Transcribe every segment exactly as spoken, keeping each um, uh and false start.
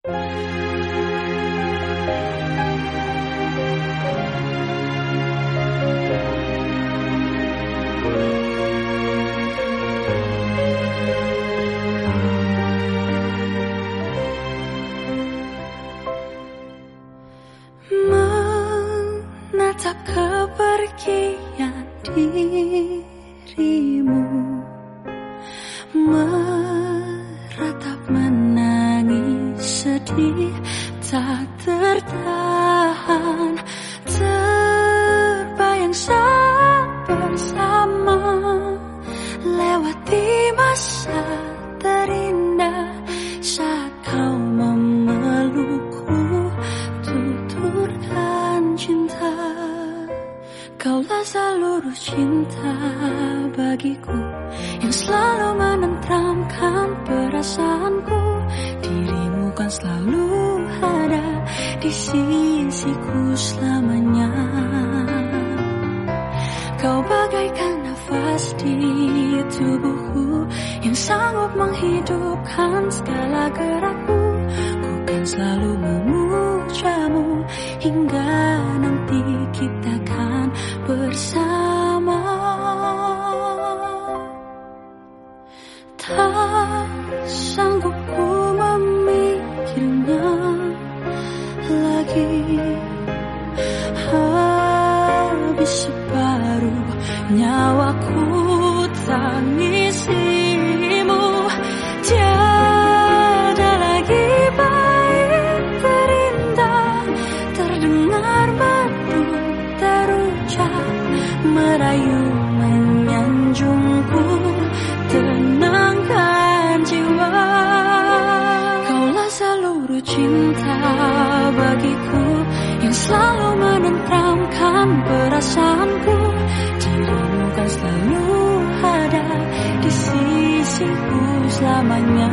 Menatap kepergian dirimu, meratap menangis sedih tak tertahan, terbayang saat bersama lewati masa terindah saat kau memelukku tuturkan cinta. Kaulah seluruh cinta bagiku yang selalu menenteramkan perasaanku. Dirimu kan selalu ada di sisiku selamanya. Kau bagaikan nafas di tubuhku yang sanggup menghidupkan segala gerakku. Ku kan selalu memujamu hingga nanti kita kan bersama. Tak sanggup ku memikirnya lagi, habis separuh nyawaku tangisimu. Tiada lagi baik terindah terdengar merdu terucap merayu menyanjungku, tenangkan jiwa. Kaulah seluruh cinta bagiku yang selalu menenteramkan perasaanku. Dirimu kan selalu ada di sisiku selamanya.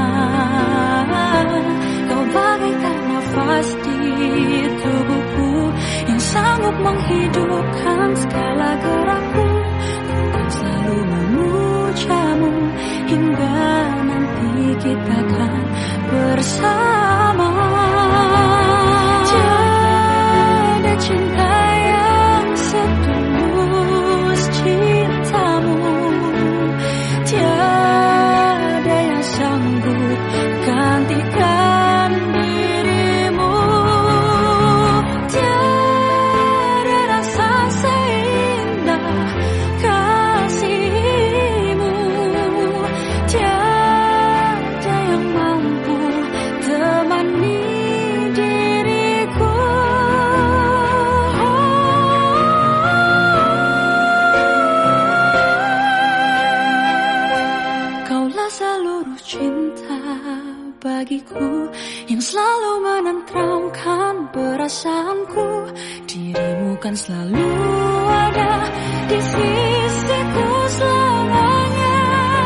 Kau bagaikan nafas di tubuhku yang sanggup menghidupkan segala gerakku. Ku kan selalu memujamu hingga nanti kita kan bersama. Tiada cinta yang setulus cintamu, tiada yang sanggup gantikan dirimu. Tiada rasa seindah kasihmu, tiada yang mampu temani diriku. Kaulah seluruh cinta bagiku yang selalu menenteramkan perasaanku. Dirimu kan selalu ada di sisiku selamanya.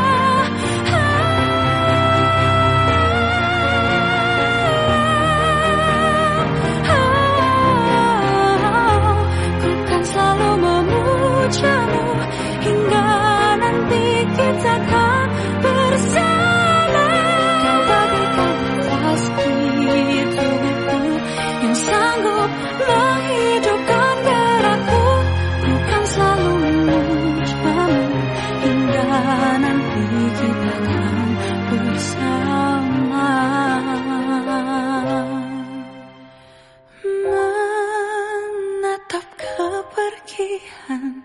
Ku kan selalu memujamu hingga nanti kita kan bersama. Kau bagaikan nafas di tubuhku yang sanggup menghidupkan gerakku. Ku kan selalu memujamu hingga nanti kita kan bersama. Menatap kepergian